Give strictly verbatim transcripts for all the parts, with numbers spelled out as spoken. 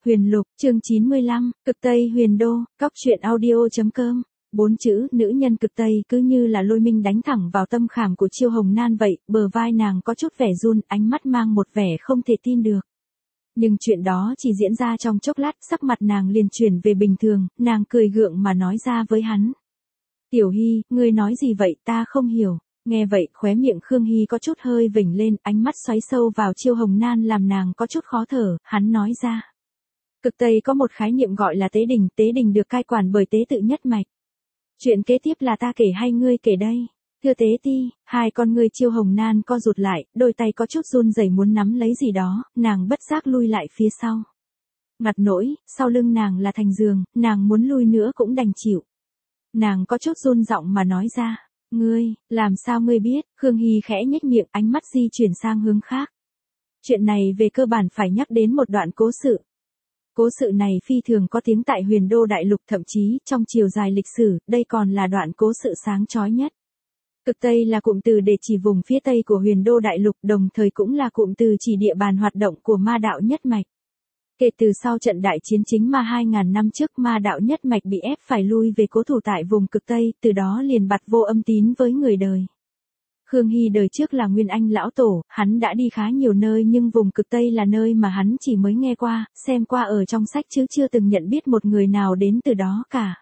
Huyền Lục, chương chín mươi lăm, Cực Tây Huyền Đô, Cóc truyện audio.com. Bốn chữ nữ nhân Cực Tây cứ như là lôi minh đánh thẳng vào tâm khảm của Chiêu Hồng Nan vậy, bờ vai nàng có chút vẻ run, ánh mắt mang một vẻ không thể tin được. Nhưng chuyện đó chỉ diễn ra trong chốc lát, sắc mặt nàng liền chuyển về bình thường, nàng cười gượng mà nói ra với hắn. Tiểu Hy, ngươi nói gì vậy, ta không hiểu. Nghe vậy, khóe miệng Khương Hy có chút hơi vểnh lên, ánh mắt xoáy sâu vào Chiêu Hồng Nan làm nàng có chút khó thở, hắn nói ra. Cực Tây có một khái niệm gọi là tế đình, tế đình được cai quản bởi tế tự nhất mạch. Chuyện kế tiếp là ta kể hay ngươi kể đây? Thưa tế ti, hai con ngươi Chiêu Hồng Nan co rụt lại, đôi tay có chút run rẩy muốn nắm lấy gì đó, nàng bất giác lui lại phía sau. Ngặt nỗi, sau lưng nàng là thành giường, nàng muốn lui nữa cũng đành chịu. Nàng có chút run giọng mà nói ra. Ngươi, làm sao ngươi biết? Khương Hy khẽ nhếch miệng, ánh mắt di chuyển sang hướng khác. Chuyện này về cơ bản phải nhắc đến một đoạn cố sự. Cố sự này phi thường có tiếng tại Huyền Đô Đại Lục, thậm chí trong chiều dài lịch sử, đây còn là đoạn cố sự sáng chói nhất. Cực Tây là cụm từ để chỉ vùng phía tây của Huyền Đô Đại Lục, đồng thời cũng là cụm từ chỉ địa bàn hoạt động của ma đạo nhất mạch. Kể từ sau trận đại chiến chính ma hai nghìn năm trước, ma đạo nhất mạch bị ép phải lui về cố thủ tại vùng Cực Tây, từ đó liền bặt vô âm tín với người đời. Khương Hy đời trước là Nguyên Anh lão tổ, hắn đã đi khá nhiều nơi nhưng vùng Cực Tây là nơi mà hắn chỉ mới nghe qua, xem qua ở trong sách chứ chưa từng nhận biết một người nào đến từ đó cả.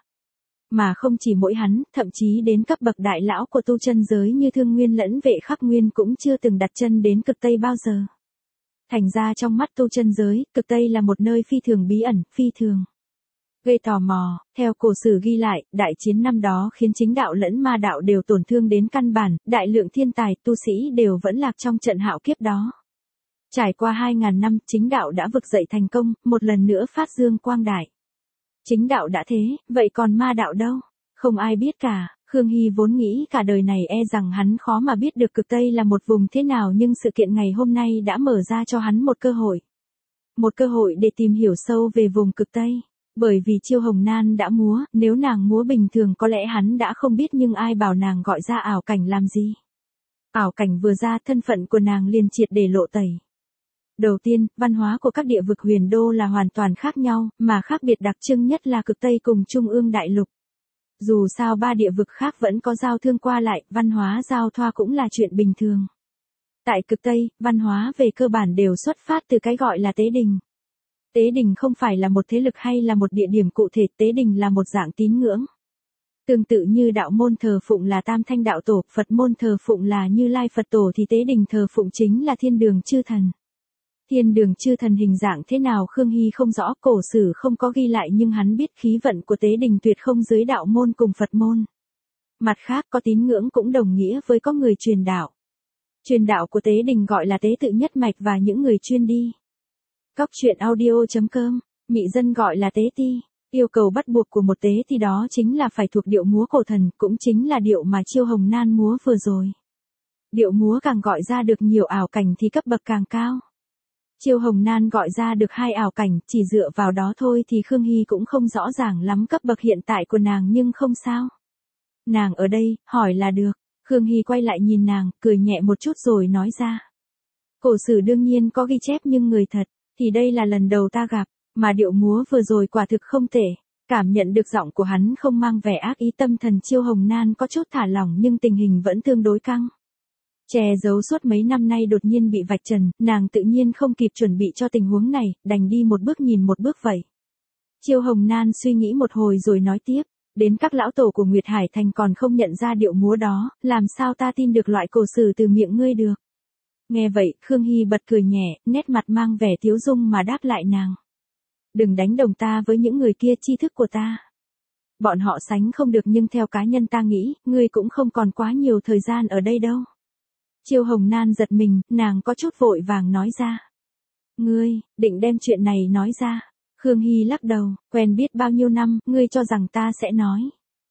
Mà không chỉ mỗi hắn, thậm chí đến cấp bậc đại lão của tu chân giới như Thương Nguyên lẫn Vệ Khắc Nguyên cũng chưa từng đặt chân đến Cực Tây bao giờ. Thành ra trong mắt tu chân giới, Cực Tây là một nơi phi thường bí ẩn, phi thường gây tò mò. Theo cổ sử ghi lại, đại chiến năm đó khiến chính đạo lẫn ma đạo đều tổn thương đến căn bản, đại lượng thiên tài, tu sĩ đều vẫn lạc trong trận hạo kiếp đó. Trải qua hai nghìn năm, chính đạo đã vực dậy thành công, một lần nữa phát dương quang đại. Chính đạo đã thế, vậy còn ma đạo đâu? Không ai biết cả. Khương Hy vốn nghĩ cả đời này e rằng hắn khó mà biết được Cực Tây là một vùng thế nào, nhưng sự kiện ngày hôm nay đã mở ra cho hắn một cơ hội. Một cơ hội để tìm hiểu sâu về vùng Cực Tây. Bởi vì Chiêu Hồng Nan đã múa, nếu nàng múa bình thường có lẽ hắn đã không biết, nhưng ai bảo nàng gọi ra ảo cảnh làm gì. Ảo cảnh vừa ra, thân phận của nàng liền triệt để lộ tẩy. Đầu tiên, văn hóa của các địa vực Huyền Đô là hoàn toàn khác nhau, mà khác biệt đặc trưng nhất là Cực Tây cùng Trung ương Đại Lục. Dù sao ba địa vực khác vẫn có giao thương qua lại, văn hóa giao thoa cũng là chuyện bình thường. Tại Cực Tây, văn hóa về cơ bản đều xuất phát từ cái gọi là tế đình. Tế đình không phải là một thế lực hay là một địa điểm cụ thể, tế đình là một dạng tín ngưỡng. Tương tự như đạo môn thờ phụng là Tam Thanh Đạo Tổ, Phật môn thờ phụng là Như Lai Phật Tổ thì tế đình thờ phụng chính là Thiên Đường Chư Thần. Thiên Đường Chư Thần hình dạng thế nào Khương Hy không rõ, cổ sử không có ghi lại, nhưng hắn biết khí vận của tế đình tuyệt không dưới đạo môn cùng Phật môn. Mặt khác, có tín ngưỡng cũng đồng nghĩa với có người truyền đạo. Truyền đạo của tế đình gọi là tế tự nhất mạch và những người chuyên đi. Cóc truyện audio.com, mị dân gọi là tế ti. Yêu cầu bắt buộc của một tế thì đó chính là phải thuộc điệu múa cổ thần, cũng chính là điệu mà Chiêu Hồng Nan múa vừa rồi. Điệu múa càng gọi ra được nhiều ảo cảnh thì cấp bậc càng cao. Chiêu Hồng Nan gọi ra được hai ảo cảnh, chỉ dựa vào đó thôi thì Khương Hy cũng không rõ ràng lắm cấp bậc hiện tại của nàng, nhưng không sao. Nàng ở đây, hỏi là được. Khương Hy quay lại nhìn nàng, cười nhẹ một chút rồi nói ra. Cổ sử đương nhiên có ghi chép, nhưng người thật thì đây là lần đầu ta gặp, mà điệu múa vừa rồi quả thực không tệ. Cảm nhận được giọng của hắn không mang vẻ ác ý, tâm thần Chiêu Hồng Nan có chút thả lỏng, nhưng tình hình vẫn tương đối căng. Che giấu suốt mấy năm nay đột nhiên bị vạch trần, nàng tự nhiên không kịp chuẩn bị cho tình huống này, đành đi một bước nhìn một bước vậy. Chiêu Hồng Nan suy nghĩ một hồi rồi nói tiếp, đến các lão tổ của Nguyệt Hải Thành còn không nhận ra điệu múa đó, làm sao ta tin được loại cổ sử từ miệng ngươi được. Nghe vậy, Khương Hy bật cười nhẹ, nét mặt mang vẻ tiếu dung mà đáp lại nàng. Đừng đánh đồng ta với những người kia, tri thức của ta. Bọn họ sánh không được, nhưng theo cá nhân ta nghĩ, ngươi cũng không còn quá nhiều thời gian ở đây đâu. Chiêu Hồng Nan giật mình, nàng có chút vội vàng nói ra. Ngươi, định đem chuyện này nói ra. Khương Hy lắc đầu, quen biết bao nhiêu năm, ngươi cho rằng ta sẽ nói.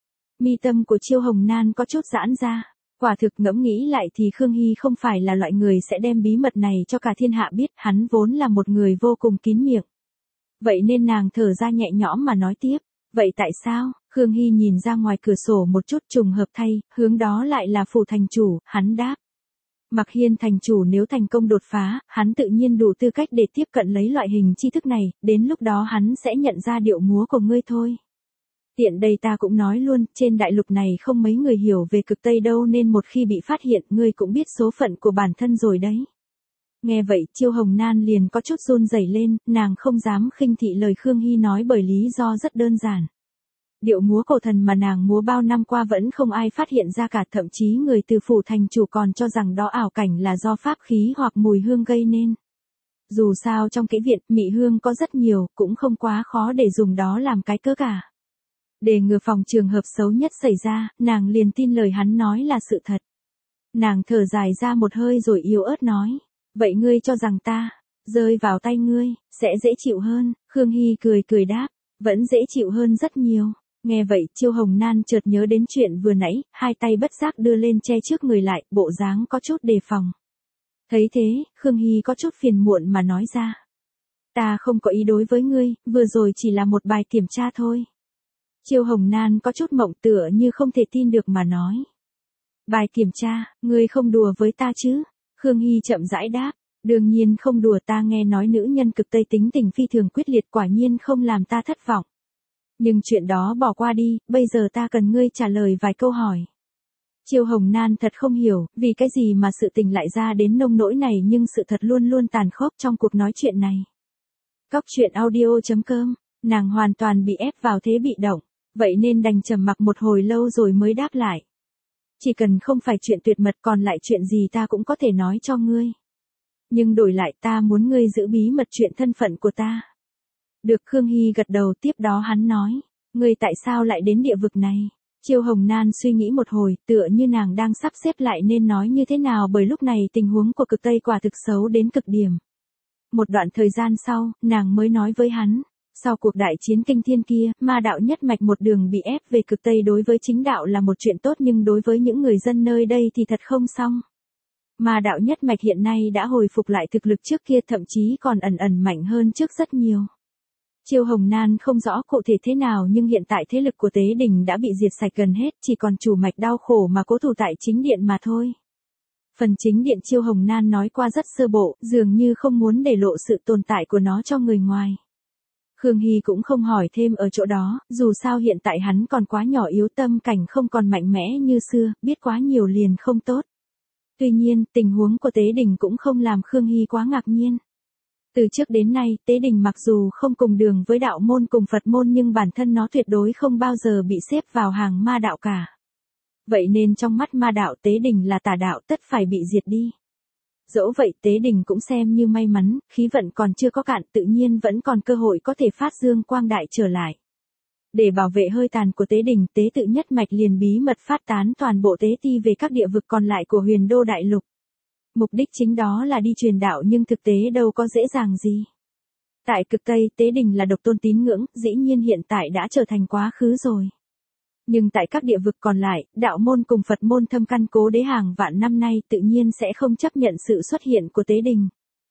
Mi tâm của Chiêu Hồng Nan có chút giãn ra. Quả thực ngẫm nghĩ lại thì Khương Hy không phải là loại người sẽ đem bí mật này cho cả thiên hạ biết, hắn vốn là một người vô cùng kín miệng. Vậy nên nàng thở ra nhẹ nhõm mà nói tiếp, vậy tại sao? Khương Hy nhìn ra ngoài cửa sổ một chút, trùng hợp thay, hướng đó lại là phủ thành chủ, hắn đáp. Mạc Hiên thành chủ nếu thành công đột phá, hắn tự nhiên đủ tư cách để tiếp cận lấy loại hình tri thức này, đến lúc đó hắn sẽ nhận ra điệu múa của ngươi thôi. Tiện đây ta cũng nói luôn, trên đại lục này không mấy người hiểu về cực Tây đâu nên một khi bị phát hiện, ngươi cũng biết số phận của bản thân rồi đấy. Nghe vậy, Chiêu Hồng Nan liền có chút run rẩy lên, nàng không dám khinh thị lời Khương Hy nói bởi lý do rất đơn giản. Điệu múa cổ thần mà nàng múa bao năm qua vẫn không ai phát hiện ra cả, thậm chí người từ phủ thành chủ còn cho rằng đó ảo cảnh là do pháp khí hoặc mùi hương gây nên. Dù sao trong cái viện, mị hương có rất nhiều, cũng không quá khó để dùng đó làm cái cớ cả. Để ngừa phòng trường hợp xấu nhất xảy ra, nàng liền tin lời hắn nói là sự thật. Nàng thở dài ra một hơi rồi yếu ớt nói, vậy ngươi cho rằng ta, rơi vào tay ngươi, sẽ dễ chịu hơn, Khương Hy cười cười đáp, vẫn dễ chịu hơn rất nhiều. Nghe vậy, Chiêu Hồng Nan chợt nhớ đến chuyện vừa nãy, hai tay bất giác đưa lên che trước người lại, bộ dáng có chút đề phòng. Thấy thế, Khương Hy có chút phiền muộn mà nói ra. Ta không có ý đối với ngươi, vừa rồi chỉ là một bài kiểm tra thôi. Chiêu Hồng Nan có chút mộng tựa như không thể tin được mà nói. Bài kiểm tra, ngươi không đùa với ta chứ? Khương Hy chậm rãi đáp, đương nhiên không đùa, ta nghe nói nữ nhân cực Tây tính tình phi thường quyết liệt, quả nhiên không làm ta thất vọng. Nhưng chuyện đó bỏ qua đi, bây giờ ta cần ngươi trả lời vài câu hỏi. Chiêu Hồng Nan thật không hiểu, vì cái gì mà sự tình lại ra đến nông nỗi này, nhưng sự thật luôn luôn tàn khốc trong cuộc nói chuyện này. Cóc truyện audio chấm com, nàng hoàn toàn bị ép vào thế bị động, vậy nên đành trầm mặc một hồi lâu rồi mới đáp lại. Chỉ cần không phải chuyện tuyệt mật, còn lại chuyện gì ta cũng có thể nói cho ngươi. Nhưng đổi lại ta muốn ngươi giữ bí mật chuyện thân phận của ta. Được, Khương Hy gật đầu, tiếp đó hắn nói, ngươi tại sao lại đến địa vực này? Chiêu Hồng Nan suy nghĩ một hồi, tựa như nàng đang sắp xếp lại nên nói như thế nào, bởi lúc này tình huống của cực Tây quả thực xấu đến cực điểm. Một đoạn thời gian sau, nàng mới nói với hắn, sau cuộc đại chiến kinh thiên kia, ma đạo nhất mạch một đường bị ép về cực Tây, đối với chính đạo là một chuyện tốt nhưng đối với những người dân nơi đây thì thật không xong. Ma đạo nhất mạch hiện nay đã hồi phục lại thực lực trước kia, thậm chí còn ẩn ẩn mạnh hơn trước rất nhiều. Chiêu Hồng Nan không rõ cụ thể thế nào nhưng hiện tại thế lực của Tế Đình đã bị diệt sạch gần hết, chỉ còn chủ mạch đau khổ mà cố thủ tại chính điện mà thôi. Phần chính điện Chiêu Hồng Nan nói qua rất sơ bộ, dường như không muốn để lộ sự tồn tại của nó cho người ngoài. Khương Hy cũng không hỏi thêm ở chỗ đó, dù sao hiện tại hắn còn quá nhỏ yếu, tâm cảnh không còn mạnh mẽ như xưa, biết quá nhiều liền không tốt. Tuy nhiên, tình huống của Tế Đình cũng không làm Khương Hy quá ngạc nhiên. Từ trước đến nay, Tế Đình mặc dù không cùng đường với đạo môn cùng Phật môn nhưng bản thân nó tuyệt đối không bao giờ bị xếp vào hàng ma đạo cả. Vậy nên trong mắt ma đạo, Tế Đình là tà đạo, tất phải bị diệt đi. Dẫu vậy, Tế Đình cũng xem như may mắn, khí vận còn chưa có cạn, tự nhiên vẫn còn cơ hội có thể phát dương quang đại trở lại. Để bảo vệ hơi tàn của Tế Đình, Tế tự nhất mạch liền bí mật phát tán toàn bộ tế ti về các địa vực còn lại của Huyền Đô Đại Lục. Mục đích chính đó là đi truyền đạo nhưng thực tế đâu có dễ dàng gì. Tại cực Tây, Tế Đình là độc tôn tín ngưỡng, dĩ nhiên hiện tại đã trở thành quá khứ rồi. Nhưng tại các địa vực còn lại, đạo môn cùng Phật môn thâm căn cố đế hàng vạn năm nay tự nhiên sẽ không chấp nhận sự xuất hiện của Tế Đình.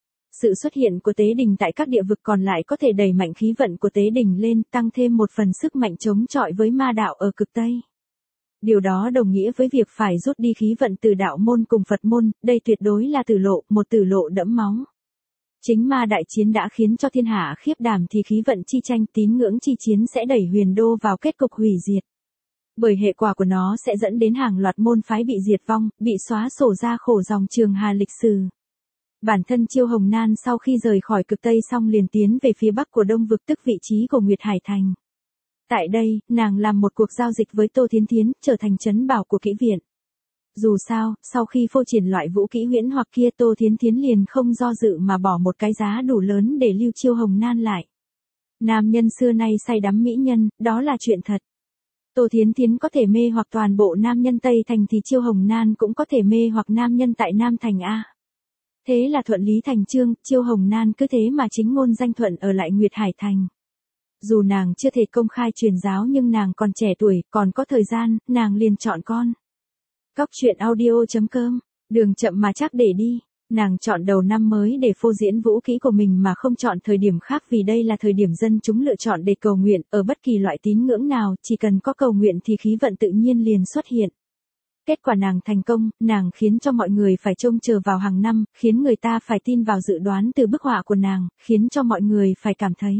Sự xuất hiện của Tế Đình tại các địa vực còn lại có thể đẩy mạnh khí vận của Tế Đình lên, tăng thêm một phần sức mạnh chống chọi với ma đạo ở cực Tây. Điều đó đồng nghĩa với việc phải rút đi khí vận từ đạo môn cùng Phật môn, đây tuyệt đối là tử lộ, một tử lộ đẫm máu. Chính ma đại chiến đã khiến cho thiên hạ khiếp đảm thì khí vận chi tranh, tín ngưỡng chi chiến sẽ đẩy Huyền Đô vào kết cục hủy diệt. Bởi hệ quả của nó sẽ dẫn đến hàng loạt môn phái bị diệt vong, bị xóa sổ ra khổ dòng trường hà lịch sử. Bản thân Chiêu Hồng Nan sau khi rời khỏi cực Tây xong liền tiến về phía bắc của Đông vực, tức vị trí của Nguyệt Hải Thành. Tại đây, nàng làm một cuộc giao dịch với Tô Thiến Thiến, trở thành trấn bảo của kỹ viện. Dù sao, sau khi phô triển loại vũ kỹ huyễn hoặc kia, Tô Thiến Thiến liền không do dự mà bỏ một cái giá đủ lớn để lưu Chiêu Hồng Nan lại. Nam nhân xưa nay say đắm mỹ nhân, đó là chuyện thật. Tô Thiến Thiến có thể mê hoặc toàn bộ nam nhân Tây Thành thì Chiêu Hồng Nan cũng có thể mê hoặc nam nhân tại Nam Thành A. Thế là thuận lý thành chương, Chiêu Hồng Nan cứ thế mà chính ngôn danh thuận ở lại Nguyệt Hải Thành. Dù nàng chưa thể công khai truyền giáo nhưng nàng còn trẻ tuổi, còn có thời gian, nàng liền chọn con. Cóc truyện audio chấm com, đường chậm mà chắc để đi. Nàng chọn đầu năm mới để phô diễn vũ kỹ của mình mà không chọn thời điểm khác, vì đây là thời điểm dân chúng lựa chọn để cầu nguyện, ở bất kỳ loại tín ngưỡng nào, chỉ cần có cầu nguyện thì khí vận tự nhiên liền xuất hiện. Kết quả nàng thành công, nàng khiến cho mọi người phải trông chờ vào hàng năm, khiến người ta phải tin vào dự đoán từ bức họa của nàng, khiến cho mọi người phải cảm thấy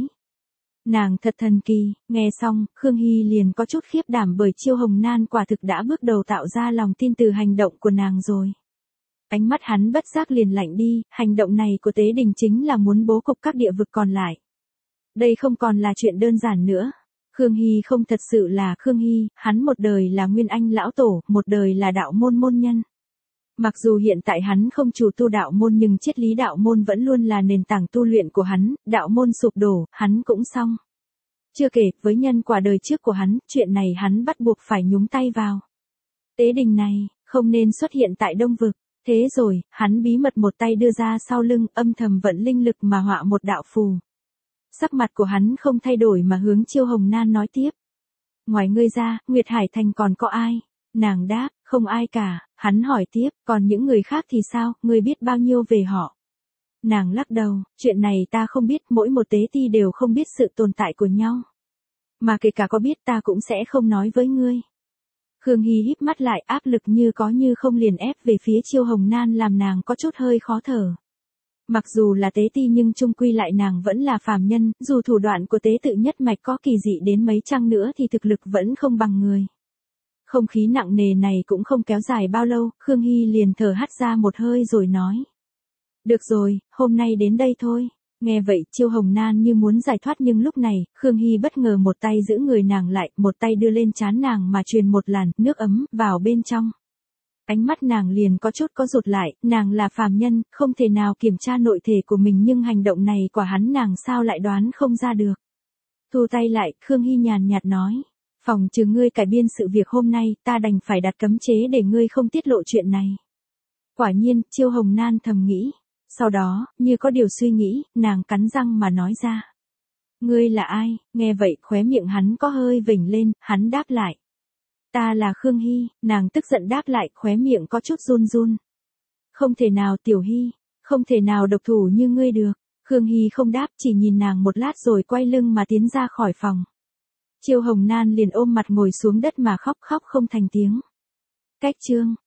nàng thật thần kỳ. Nghe xong, Khương Hy liền có chút khiếp đảm bởi Chiêu Hồng Nan quả thực đã bước đầu tạo ra lòng tin từ hành động của nàng rồi. Ánh mắt hắn bất giác liền lạnh đi, hành động này của Tế Đình chính là muốn bố cục các địa vực còn lại. Đây không còn là chuyện đơn giản nữa. Khương Hy không thật sự là Khương Hy, hắn một đời là Nguyên Anh lão tổ, một đời là đạo môn môn nhân. Mặc dù hiện tại hắn không chủ tu đạo môn nhưng triết lý đạo môn vẫn luôn là nền tảng tu luyện của hắn, đạo môn sụp đổ, hắn cũng xong. Chưa kể, với nhân quả đời trước của hắn, chuyện này hắn bắt buộc phải nhúng tay vào. Tế Đình này, không nên xuất hiện tại Đông Vực. Thế rồi, hắn bí mật một tay đưa ra sau lưng, âm thầm vận linh lực mà họa một đạo phù. Sắc mặt của hắn không thay đổi mà hướng Chiêu Hồng Nan nói tiếp. Ngoài ngươi ra, Nguyệt Hải Thành còn có ai? Nàng đáp, không ai cả. Hắn hỏi tiếp, còn những người khác thì sao, ngươi biết bao nhiêu về họ? Nàng lắc đầu, chuyện này ta không biết, mỗi một tế ti đều không biết sự tồn tại của nhau. Mà kể cả có biết ta cũng sẽ không nói với ngươi. Khương Hy híp mắt lại, áp lực như có như không liền ép về phía Chiêu Hồng Nan làm nàng có chút hơi khó thở. Mặc dù là tế ti nhưng chung quy lại nàng vẫn là phàm nhân, dù thủ đoạn của tế tự nhất mạch có kỳ dị đến mấy chăng nữa thì thực lực vẫn không bằng người. Không khí nặng nề này cũng không kéo dài bao lâu, Khương Hy liền thở hắt ra một hơi rồi nói. Được rồi, hôm nay đến đây thôi. Nghe vậy Chiêu Hồng Nan như muốn giải thoát nhưng lúc này, Khương Hy bất ngờ một tay giữ người nàng lại, một tay đưa lên trán nàng mà truyền một làn nước ấm vào bên trong. Ánh mắt nàng liền có chút có rụt lại, nàng là phàm nhân, không thể nào kiểm tra nội thể của mình nhưng hành động này của hắn nàng sao lại đoán không ra được. Thu tay lại, Khương Hy nhàn nhạt nói. Phòng trừ ngươi cải biên sự việc hôm nay, ta đành phải đặt cấm chế để ngươi không tiết lộ chuyện này. Quả nhiên, Chiêu Hồng Nan thầm nghĩ. Sau đó, như có điều suy nghĩ, nàng cắn răng mà nói ra. Ngươi là ai? Nghe vậy khóe miệng hắn có hơi vểnh lên, hắn đáp lại. Ta là Khương Hy, nàng tức giận đáp lại, khóe miệng có chút run run. Không thể nào Tiểu Hy, không thể nào độc thủ như ngươi được. Khương Hy không đáp, chỉ nhìn nàng một lát rồi quay lưng mà tiến ra khỏi phòng. Chiêu Hồng Nan liền ôm mặt ngồi xuống đất mà khóc khóc không thành tiếng. Cách chương